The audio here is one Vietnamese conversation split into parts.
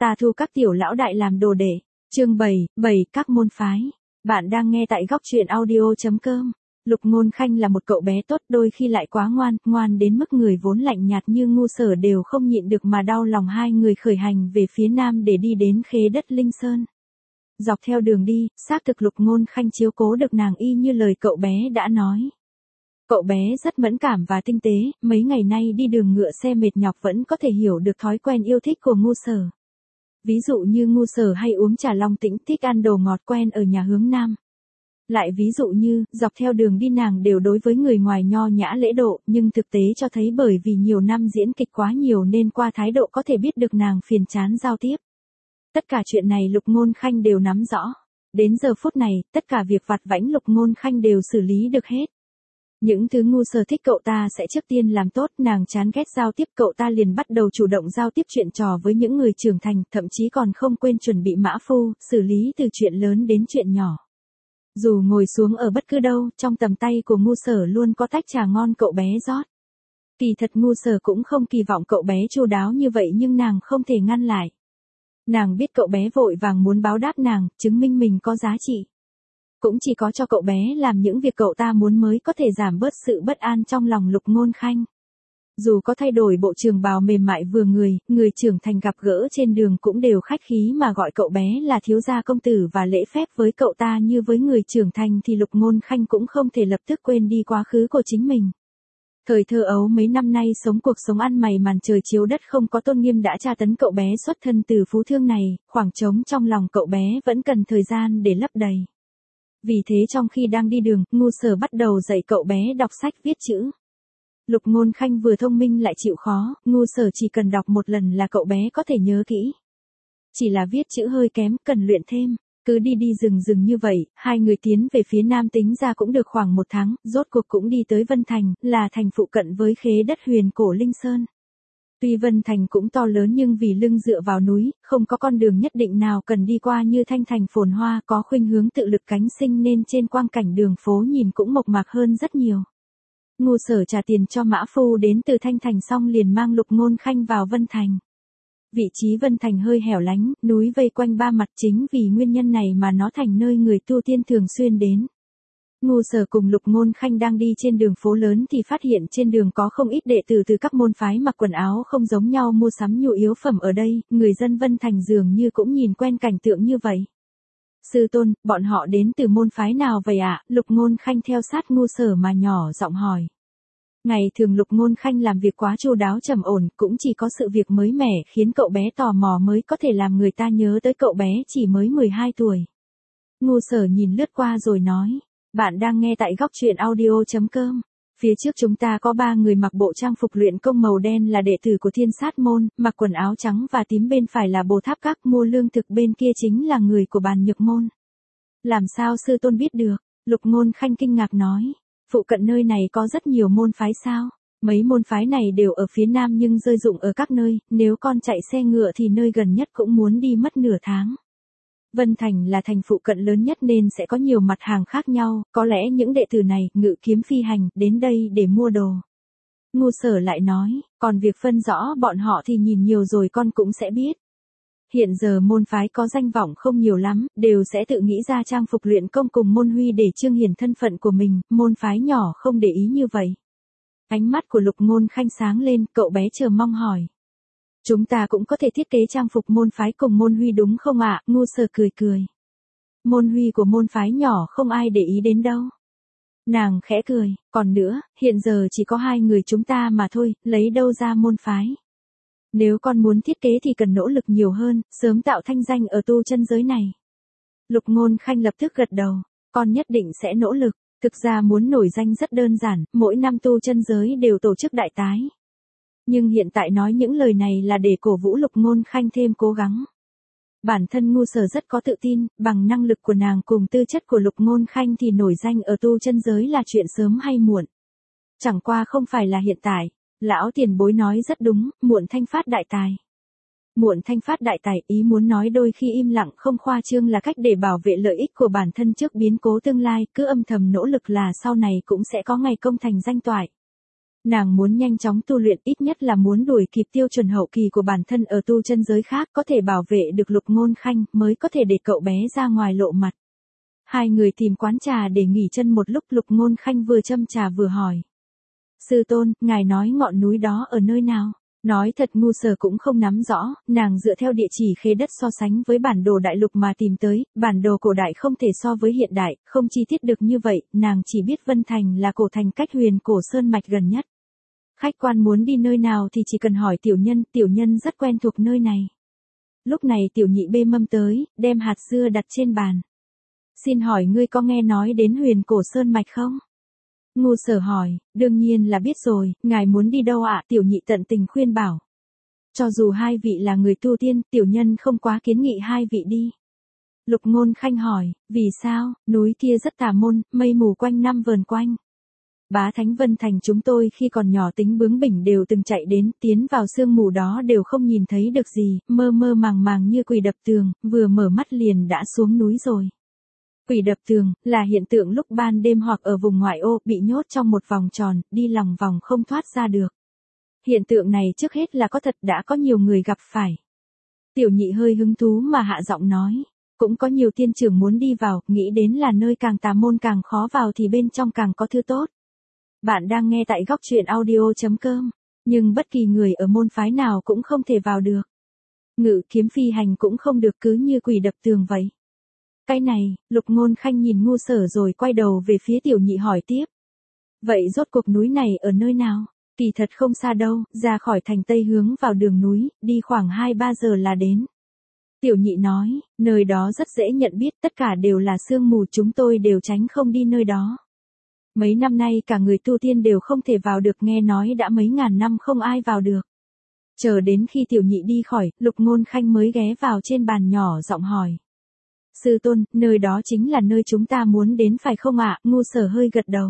Ta thu các tiểu lão đại làm đồ đệ. Chương 7, các môn phái. Bạn đang nghe tại góc truyện audio.com. Lục Ngôn Khanh là một cậu bé tốt, đôi khi lại quá ngoan đến mức người vốn lạnh nhạt như Ngu Sở đều không nhịn được mà đau lòng. Hai người khởi hành về phía nam để đi đến khế đất Linh Sơn. Dọc theo đường đi, xác thực Lục Ngôn Khanh chiếu cố được nàng y như lời cậu bé đã nói. Cậu bé rất mẫn cảm và tinh tế, mấy ngày nay đi đường ngựa xe mệt nhọc vẫn có thể hiểu được thói quen yêu thích của Ngu Sở. Ví dụ như Ngu Sở hay uống trà long tĩnh, thích ăn đồ ngọt, quen ở nhà hướng nam. Lại ví dụ như, dọc theo đường đi nàng đều đối với người ngoài nho nhã lễ độ, nhưng thực tế cho thấy bởi vì nhiều năm diễn kịch quá nhiều nên qua thái độ có thể biết được nàng phiền chán giao tiếp. Tất cả chuyện này Lục Ngôn Khanh đều nắm rõ. Đến giờ phút này, tất cả việc vặt vãnh Lục Ngôn Khanh đều xử lý được hết. Những thứ Ngu Sở thích cậu ta sẽ trước tiên làm tốt, nàng chán ghét giao tiếp cậu ta liền bắt đầu chủ động giao tiếp chuyện trò với những người trưởng thành, thậm chí còn không quên chuẩn bị mã phu, xử lý từ chuyện lớn đến chuyện nhỏ. Dù ngồi xuống ở bất cứ đâu, trong tầm tay của Ngu Sở luôn có tách trà ngon cậu bé rót. Kỳ thật Ngu Sở cũng không kỳ vọng cậu bé chu đáo như vậy nhưng nàng không thể ngăn lại. Nàng biết cậu bé vội vàng muốn báo đáp nàng, chứng minh mình có giá trị. Cũng chỉ có cho cậu bé làm những việc cậu ta muốn mới có thể giảm bớt sự bất an trong lòng Lục Ngôn Khanh. Dù có thay đổi bộ trường bào mềm mại vừa người trưởng thành gặp gỡ trên đường cũng đều khách khí mà gọi cậu bé là thiếu gia công tử và lễ phép với cậu ta như với người trưởng thành thì Lục Ngôn Khanh cũng không thể lập tức quên đi quá khứ của chính mình. Thời thơ ấu mấy năm nay sống cuộc sống ăn mày màn trời chiếu đất không có tôn nghiêm đã tra tấn cậu bé xuất thân từ phú thương này, khoảng trống trong lòng cậu bé vẫn cần thời gian để lấp đầy. Vì thế trong khi đang đi đường, Ngu Sở bắt đầu dạy cậu bé đọc sách viết chữ. Lục Ngôn Khanh vừa thông minh lại chịu khó, Ngu Sở chỉ cần đọc một lần là cậu bé có thể nhớ kỹ. Chỉ là viết chữ hơi kém, cần luyện thêm. Cứ đi rừng như vậy, hai người tiến về phía nam tính ra cũng được khoảng 1 tháng, rốt cuộc cũng đi tới Vân Thành, là thành phụ cận với khế đất huyền cổ Linh Sơn. Tuy Vân Thành cũng to lớn nhưng vì lưng dựa vào núi, không có con đường nhất định nào cần đi qua như Thanh Thành phồn hoa có khuynh hướng tự lực cánh sinh nên trên quang cảnh đường phố nhìn cũng mộc mạc hơn rất nhiều. Ngu Sở trả tiền cho mã phu đến từ Thanh Thành xong liền mang Lục Ngôn Khanh vào Vân Thành. Vị trí Vân Thành hơi hẻo lánh, núi vây quanh ba mặt, chính vì nguyên nhân này mà nó thành nơi người tu tiên thường xuyên đến. Ngu Sở cùng Lục Ngôn Khanh đang đi trên đường phố lớn thì phát hiện trên đường có không ít đệ tử từ các môn phái mặc quần áo không giống nhau mua sắm nhu yếu phẩm ở đây, người dân Vân Thành dường như cũng nhìn quen cảnh tượng như vậy. Sư tôn, bọn họ đến từ môn phái nào vậy ạ? Lục Ngôn Khanh theo sát Ngu Sở mà nhỏ giọng hỏi. Ngày thường Lục Ngôn Khanh làm việc quá chu đáo trầm ổn, cũng chỉ có sự việc mới mẻ khiến cậu bé tò mò mới có thể làm người ta nhớ tới cậu bé chỉ mới 12 tuổi. Ngu Sở nhìn lướt qua rồi nói. Bạn đang nghe tại góc truyện audio.com. Phía trước chúng ta có 3 người mặc bộ trang phục luyện công màu đen là đệ tử của Thiên Sát môn, mặc quần áo trắng và tím bên phải là Bồ Tháp Các, mua lương thực bên kia chính là người của Bàn Nhược môn. Làm sao sư tôn biết được? Lục Ngôn Khanh kinh ngạc nói. Phụ cận nơi này có rất nhiều môn phái sao? Mấy môn phái này đều ở phía nam nhưng rơi rụng ở các nơi, nếu con chạy xe ngựa thì nơi gần nhất cũng muốn đi mất nửa tháng. Vân Thành là thành phụ cận lớn nhất nên sẽ có nhiều mặt hàng khác nhau, có lẽ những đệ tử này, ngự kiếm phi hành, đến đây để mua đồ. Ngu Sở lại nói, còn việc phân rõ bọn họ thì nhìn nhiều rồi con cũng sẽ biết. Hiện giờ môn phái có danh vọng không nhiều lắm, đều sẽ tự nghĩ ra trang phục luyện công cùng môn huy để trương hiển thân phận của mình, môn phái nhỏ không để ý như vậy. Ánh mắt của Lục Ngôn Khanh sáng lên, cậu bé chờ mong hỏi. Chúng ta cũng có thể thiết kế trang phục môn phái cùng môn huy đúng không ạ? Ngu Sở cười. Môn huy của môn phái nhỏ không ai để ý đến đâu. Nàng khẽ cười, còn nữa, hiện giờ chỉ có 2 người chúng ta mà thôi, lấy đâu ra môn phái. Nếu con muốn thiết kế thì cần nỗ lực nhiều hơn, sớm tạo thanh danh ở tu chân giới này. Lục Ngôn Khanh lập tức gật đầu, con nhất định sẽ nỗ lực, thực ra muốn nổi danh rất đơn giản, mỗi năm tu chân giới đều tổ chức đại tái. Nhưng hiện tại nói những lời này là để cổ vũ Lục Ngôn Khanh thêm cố gắng. Bản thân Ngu Sở rất có tự tin, bằng năng lực của nàng cùng tư chất của Lục Ngôn Khanh thì nổi danh ở tu chân giới là chuyện sớm hay muộn. Chẳng qua không phải là hiện tại. Lão tiền bối nói rất đúng, muộn thanh phát đại tài. Muộn thanh phát đại tài, ý muốn nói đôi khi im lặng không khoa trương là cách để bảo vệ lợi ích của bản thân trước biến cố tương lai, cứ âm thầm nỗ lực là sau này cũng sẽ có ngày công thành danh toại. Nàng muốn nhanh chóng tu luyện, ít nhất là muốn đuổi kịp tiêu chuẩn hậu kỳ của bản thân ở tu chân giới khác, có thể bảo vệ được Lục Ngôn Khanh, mới có thể để cậu bé ra ngoài lộ mặt. Hai người tìm quán trà để nghỉ chân một lúc, Lục Ngôn Khanh vừa châm trà vừa hỏi. Sư tôn, ngài nói ngọn núi đó ở nơi nào? Nói thật ngu Sở cũng không nắm rõ, nàng dựa theo địa chỉ khế đất so sánh với bản đồ đại lục mà tìm tới, bản đồ cổ đại không thể so với hiện đại, không chi tiết được như vậy, nàng chỉ biết Vân Thành là cổ thành cách Huyền Cổ Sơn mạch gần nhất. Khách quan muốn đi nơi nào thì chỉ cần hỏi tiểu nhân rất quen thuộc nơi này. Lúc này tiểu nhị bê mâm tới, đem hạt dưa đặt trên bàn. Xin hỏi ngươi có nghe nói đến Huyền Cổ Sơn mạch không? Ngu Sở hỏi, đương nhiên là biết rồi, ngài muốn đi đâu ạ? Tiểu nhị tận tình khuyên bảo. Cho dù hai vị là người tu tiên, tiểu nhân không quá kiến nghị hai vị đi. Lục Ngôn Khanh hỏi, vì sao? Núi kia rất tà môn, mây mù quanh năm vờn quanh. Bá Thánh Vân Thành chúng tôi khi còn nhỏ tính bướng bỉnh đều từng chạy đến, tiến vào sương mù đó đều không nhìn thấy được gì, mơ mơ màng màng như quỷ đập tường, vừa mở mắt liền đã xuống núi rồi. Quỷ đập tường là hiện tượng lúc ban đêm hoặc ở vùng ngoại ô bị nhốt trong một vòng tròn, đi lòng vòng không thoát ra được. Hiện tượng này trước hết là có thật, đã có nhiều người gặp phải. Tiểu nhị hơi hứng thú mà hạ giọng nói, cũng có nhiều tiên trưởng muốn đi vào, nghĩ đến là nơi càng tà môn càng khó vào thì bên trong càng có thứ tốt. Bạn đang nghe tại góc truyện audio.com, nhưng bất kỳ người ở môn phái nào cũng không thể vào được. Ngự kiếm phi hành cũng không được, cứ như quỷ đập tường vậy. Cái này, Lục Ngôn Khanh nhìn ngu Sở rồi quay đầu về phía tiểu nhị hỏi tiếp. Vậy rốt cuộc núi này ở nơi nào? Kỳ thật không xa đâu, ra khỏi thành Tây hướng vào đường núi, đi khoảng 2-3 giờ là đến. Tiểu nhị nói, nơi đó rất dễ nhận biết, tất cả đều là sương mù, chúng tôi đều tránh không đi nơi đó. Mấy năm nay cả người tu tiên đều không thể vào được, nghe nói đã mấy ngàn năm không ai vào được. Chờ đến khi tiểu nhị đi khỏi, Lục Ngôn Khanh mới ghé vào trên bàn nhỏ giọng hỏi. Sư tôn, nơi đó chính là nơi chúng ta muốn đến phải không ạ? Ngu Sở hơi gật đầu.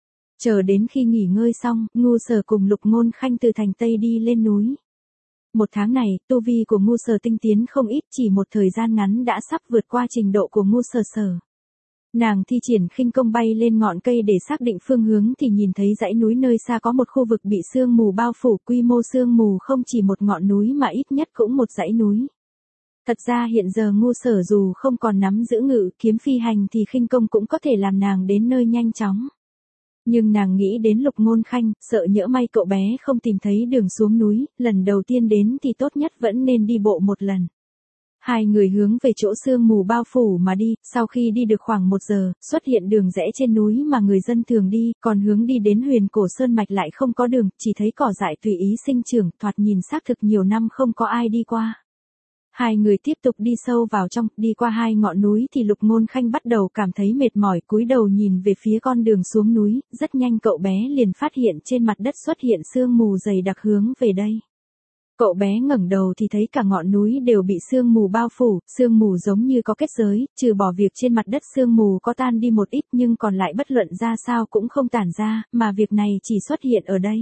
Chờ đến khi nghỉ ngơi xong, ngu Sở cùng Lục Ngôn Khanh từ thành Tây đi lên núi. Một tháng này, tu vi của ngu Sở tinh tiến không ít, chỉ một thời gian ngắn đã sắp vượt qua trình độ của ngu Sở. Nàng thi triển khinh công bay lên ngọn cây để xác định phương hướng thì nhìn thấy dãy núi nơi xa có một khu vực bị sương mù bao phủ, quy mô sương mù không chỉ một ngọn núi mà ít nhất cũng một dãy núi. Thật ra hiện giờ ngu Sở dù không còn nắm giữ ngự kiếm phi hành thì khinh công cũng có thể làm nàng đến nơi nhanh chóng. Nhưng nàng nghĩ đến Lục Ngôn Khanh, sợ nhỡ may cậu bé không tìm thấy đường xuống núi, lần đầu tiên đến thì tốt nhất vẫn nên đi bộ một lần. Hai người hướng về chỗ sương mù bao phủ mà đi, sau khi đi được khoảng 1 giờ, xuất hiện đường rẽ trên núi mà người dân thường đi, còn hướng đi đến Huyền Cổ Sơn mạch lại không có đường, chỉ thấy cỏ dại tùy ý sinh trưởng, thoạt nhìn xác thực nhiều năm không có ai đi qua. Hai người tiếp tục đi sâu vào trong, đi qua 2 ngọn núi thì Lục Ngôn Khanh bắt đầu cảm thấy mệt mỏi, cúi đầu nhìn về phía con đường xuống núi, rất nhanh cậu bé liền phát hiện trên mặt đất xuất hiện sương mù dày đặc hướng về đây. Cậu bé ngẩng đầu thì thấy cả ngọn núi đều bị sương mù bao phủ, sương mù giống như có kết giới, trừ bỏ việc trên mặt đất sương mù có tan đi một ít nhưng còn lại bất luận ra sao cũng không tản ra, mà việc này chỉ xuất hiện ở đây.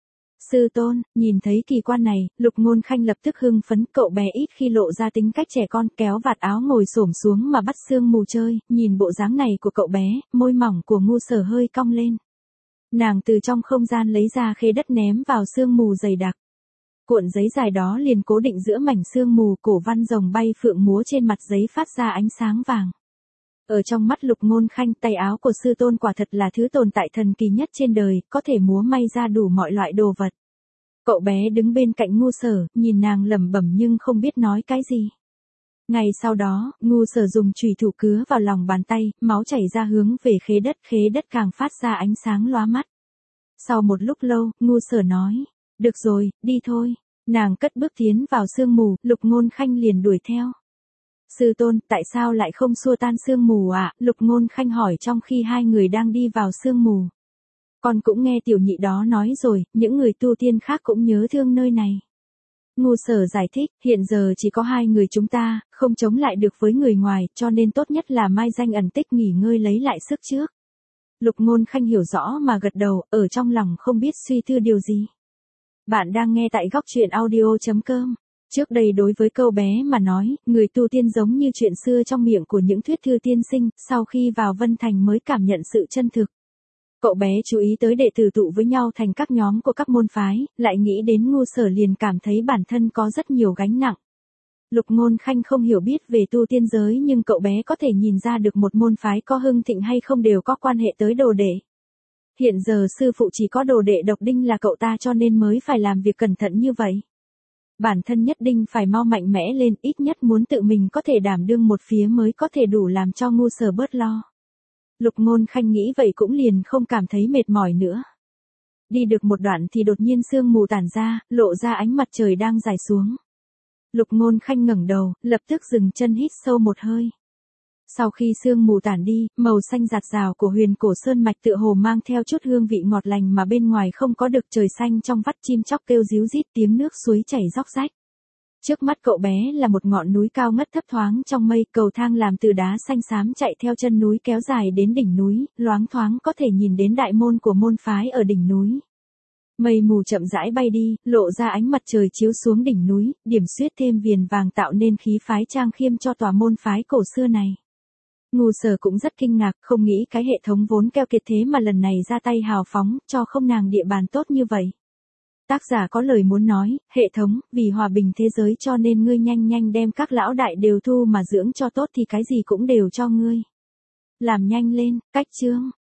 Sư tôn, nhìn thấy kỳ quan này, Lục Ngôn Khanh lập tức hưng phấn, cậu bé ít khi lộ ra tính cách trẻ con, kéo vạt áo ngồi xổm xuống mà bắt sương mù chơi, nhìn bộ dáng này của cậu bé, môi mỏng của ngu Sở hơi cong lên. Nàng từ trong không gian lấy ra khế đất ném vào sương mù dày đặc. Cuộn giấy dài đó liền cố định giữa mảnh sương mù, cổ văn rồng bay phượng múa trên mặt giấy phát ra ánh sáng vàng. Ở trong mắt Lục Ngôn Khanh, tay áo của sư tôn quả thật là thứ tồn tại thần kỳ nhất trên đời, có thể múa may ra đủ mọi loại đồ vật. Cậu bé đứng bên cạnh ngu Sở, nhìn nàng lẩm bẩm nhưng không biết nói cái gì. Ngày sau đó, ngu Sở dùng chùy thủ cứa vào lòng bàn tay, máu chảy ra hướng về khế đất càng phát ra ánh sáng lóa mắt. Sau một lúc lâu, ngu Sở nói, được rồi, đi thôi. Nàng cất bước tiến vào sương mù, Lục Ngôn Khanh liền đuổi theo. Sư tôn, tại sao lại không xua tan sương mù ạ? Lục Ngôn Khanh hỏi trong khi hai người đang đi vào sương mù. Con cũng nghe tiểu nhị đó nói rồi, những người tu tiên khác cũng nhớ thương nơi này. Ngu Sở giải thích, hiện giờ chỉ có 2 người chúng ta, không chống lại được với người ngoài, cho nên tốt nhất là mai danh ẩn tích nghỉ ngơi lấy lại sức trước. Lục Ngôn Khanh hiểu rõ mà gật đầu, ở trong lòng không biết suy tư điều gì. Bạn đang nghe tại góc truyện audio.com. Trước đây đối với câu bé mà nói, người tu tiên giống như chuyện xưa trong miệng của những thuyết thư tiên sinh, sau khi vào Vân Thành mới cảm nhận sự chân thực. Cậu bé chú ý tới đệ tử tụ với nhau thành các nhóm của các môn phái, lại nghĩ đến Ngu Sở liền cảm thấy bản thân có rất nhiều gánh nặng. Lục Ngôn Khanh không hiểu biết về tu tiên giới nhưng cậu bé có thể nhìn ra được một môn phái có hưng thịnh hay không đều có quan hệ tới đồ đệ. Hiện giờ sư phụ chỉ có đồ đệ độc đinh là cậu ta cho nên mới phải làm việc cẩn thận như vậy. Bản thân nhất định phải mau mạnh mẽ lên, ít nhất muốn tự mình có thể đảm đương một phía mới có thể đủ làm cho Ngu Sở bớt lo. Lục Ngôn Khanh nghĩ vậy cũng liền không cảm thấy mệt mỏi nữa. Đi được một đoạn thì đột nhiên sương mù tản ra, lộ ra ánh mặt trời đang rải xuống. Lục Ngôn Khanh ngẩng đầu, lập tức dừng chân hít sâu một hơi. Sau khi sương mù tản đi, màu xanh rạt rào của Huyền Cổ Sơn mạch tựa hồ mang theo chút hương vị ngọt lành mà bên ngoài không có được, trời xanh trong vắt, chim chóc kêu ríu rít, tiếng nước suối chảy róc rách. Trước mắt cậu bé là một ngọn núi cao ngất thấp thoáng trong mây, cầu thang làm từ đá xanh xám chạy theo chân núi kéo dài đến đỉnh núi, loáng thoáng có thể nhìn đến đại môn của môn phái ở đỉnh núi. Mây mù chậm rãi bay đi, lộ ra ánh mặt trời chiếu xuống đỉnh núi, điểm xuyết thêm viền vàng tạo nên khí phái trang khiêm cho tòa môn phái cổ xưa này. Ngu Sở cũng rất kinh ngạc, không nghĩ cái hệ thống vốn keo kiệt thế mà lần này ra tay hào phóng, cho không nàng địa bàn tốt như vậy. Tác giả có lời muốn nói, hệ thống, vì hòa bình thế giới cho nên ngươi nhanh nhanh đem các lão đại đều thu mà dưỡng cho tốt thì cái gì cũng đều cho ngươi. Làm nhanh lên, cách chương.